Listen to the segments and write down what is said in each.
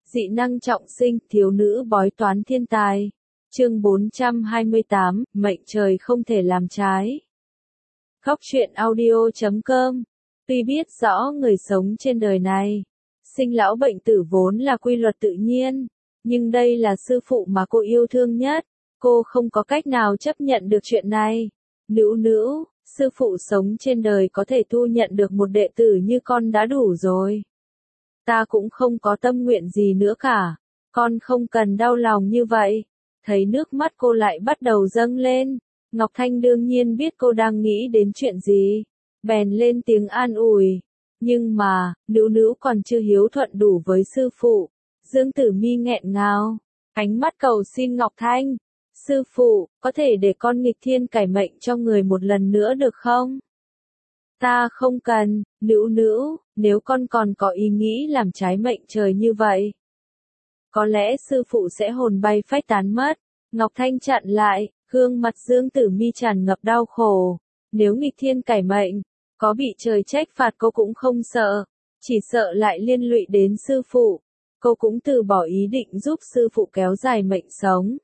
Dị năng trọng sinh, thiếu nữ bói toán thiên tài. Chương 428, mệnh trời không thể làm trái. Góc truyện audio.com. Tuy biết rõ người sống trên đời này, sinh lão bệnh tử vốn là quy luật tự nhiên, nhưng đây là sư phụ mà cô yêu thương nhất, cô không có cách nào chấp nhận được chuyện này. Nữ, sư phụ sống trên đời có thể thu nhận được một đệ tử như con đã đủ rồi. Ta cũng không có tâm nguyện gì nữa cả, con không cần đau lòng như vậy. Thấy nước mắt cô lại bắt đầu dâng lên, Ngọc Thanh đương nhiên biết cô đang nghĩ đến chuyện gì, bèn lên tiếng an ủi. Nhưng mà, nữ còn chưa hiếu thuận đủ với sư phụ. Dương Tử Mi nghẹn ngào, ánh mắt cầu xin Ngọc Thanh. Sư phụ, có thể để con nghịch thiên cải mệnh cho người một lần nữa được không? Ta không cần, nữ, nếu con còn có ý nghĩ làm trái mệnh trời như vậy, có lẽ sư phụ sẽ hồn bay phách tán mất. Ngọc Thanh chặn lại, gương mặt Dương Tử Mi tràn ngập đau khổ. Nếu nghịch thiên cải mệnh, có bị trời trách phạt cô cũng không sợ, chỉ sợ lại liên lụy đến sư phụ. Cô cũng từ bỏ ý định giúp sư phụ kéo dài mệnh sống.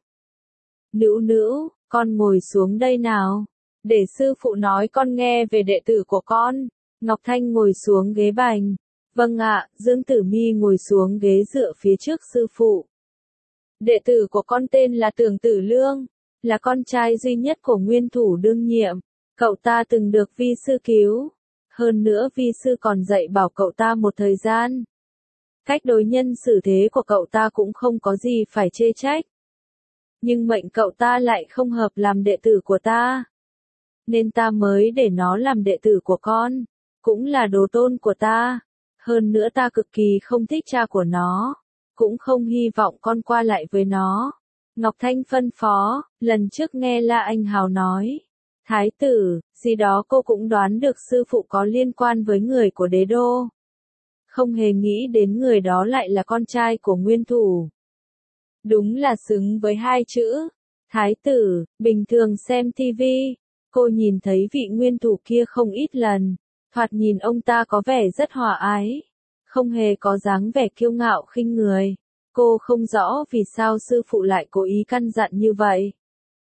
Nữ, con ngồi xuống đây nào, để sư phụ nói con nghe về đệ tử của con. Ngọc Thanh ngồi xuống ghế bành. Vâng ạ, Dương Tử Mi ngồi xuống ghế dựa phía trước sư phụ. Đệ tử của con tên là Tưởng Tử Lương, là con trai duy nhất của nguyên thủ đương nhiệm. Cậu ta từng được vi sư cứu. Hơn nữa vi sư còn dạy bảo cậu ta một thời gian. Cách đối nhân xử thế của cậu ta cũng không có gì phải chê trách. Nhưng mệnh cậu ta lại không hợp làm đệ tử của ta, nên ta mới để nó làm đệ tử của con, cũng là đồ tôn của ta. Hơn nữa ta cực kỳ không thích cha của nó, cũng không hy vọng con qua lại với nó. Ngọc Thanh phân phó, lần trước nghe La Anh Hào nói, thái tử, gì đó cô cũng đoán được sư phụ có liên quan với người của đế đô. Không hề nghĩ đến người đó lại là con trai của nguyên thủ. Đúng là xứng với hai chữ, thái tử. Bình thường xem tivi, cô nhìn thấy vị nguyên thủ kia không ít lần, thoạt nhìn ông ta có vẻ rất hòa ái, không hề có dáng vẻ kiêu ngạo khinh người. Cô không rõ vì sao sư phụ lại cố ý căn dặn như vậy.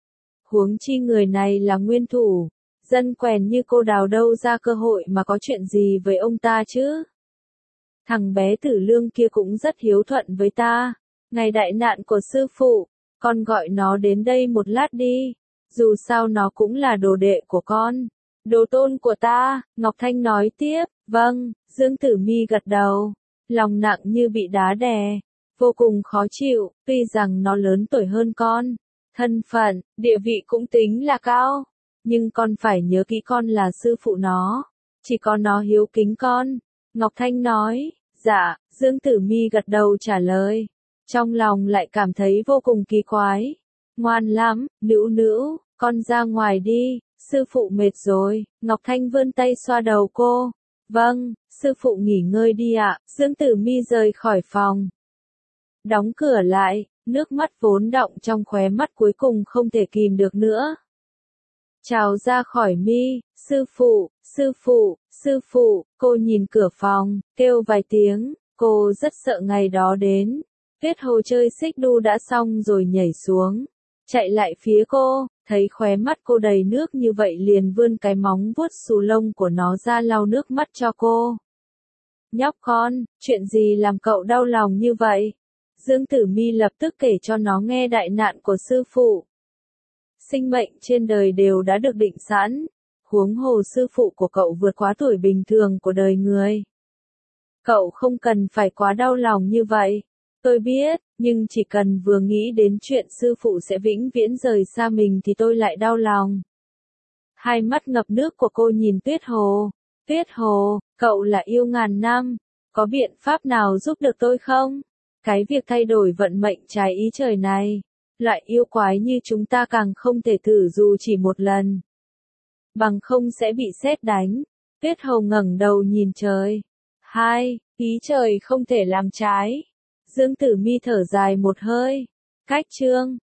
Huống chi người này là nguyên thủ, dân quèn như cô đào đâu ra cơ hội mà có chuyện gì với ông ta chứ. Thằng bé Tử Lương kia cũng rất hiếu thuận với ta. Ngày đại nạn của sư phụ, con gọi nó đến đây một lát đi, dù sao nó cũng là đồ đệ của con, đồ tôn của ta. Ngọc Thanh nói tiếp. Vâng. Dương Tử Mi gật đầu, lòng nặng như bị đá đè, vô cùng khó chịu. Tuy rằng nó lớn tuổi hơn con, thân phận, địa vị cũng tính là cao, nhưng con phải nhớ kỹ con là sư phụ nó, chỉ có nó hiếu kính con. Ngọc Thanh nói. Dạ. Dương Tử Mi gật đầu trả lời, trong lòng lại cảm thấy vô cùng kỳ quái. Ngoan lắm, nữ, con ra ngoài đi, sư phụ mệt rồi. Ngọc Thanh vươn tay xoa đầu cô. Vâng, sư phụ nghỉ ngơi đi ạ. Dương Tử Mi rời khỏi phòng, đóng cửa lại, nước mắt vốn đọng trong khóe mắt cuối cùng không thể kìm được nữa, trào ra khỏi mi. Sư phụ. Cô nhìn cửa phòng, kêu vài tiếng. Cô rất sợ ngày đó đến. Tuyết Hồ chơi xích đu đã xong rồi nhảy xuống, chạy lại phía cô, thấy khóe mắt cô đầy nước như vậy liền vươn cái móng vuốt xù lông của nó ra lau nước mắt cho cô. Nhóc con, chuyện gì làm cậu đau lòng như vậy? Dương Tử Mi lập tức kể cho nó nghe đại nạn của sư phụ. Sinh mệnh trên đời đều đã được định sẵn, huống hồ sư phụ của cậu vượt quá tuổi bình thường của đời người. Cậu không cần phải quá đau lòng như vậy. Tôi biết, nhưng chỉ cần vừa nghĩ đến chuyện sư phụ sẽ vĩnh viễn rời xa mình thì tôi lại đau lòng. Hai mắt ngập nước của cô nhìn Tuyết Hồ. Tuyết Hồ, cậu là yêu ngàn năm, có biện pháp nào giúp được tôi không? Cái việc thay đổi vận mệnh trái ý trời này, loại yêu quái như chúng ta càng không thể thử dù chỉ một lần, bằng không sẽ bị sét đánh. Tuyết Hồ ngẩng đầu nhìn trời. Ý trời không thể làm trái. Dương Tử Mi thở dài một hơi. Cách chương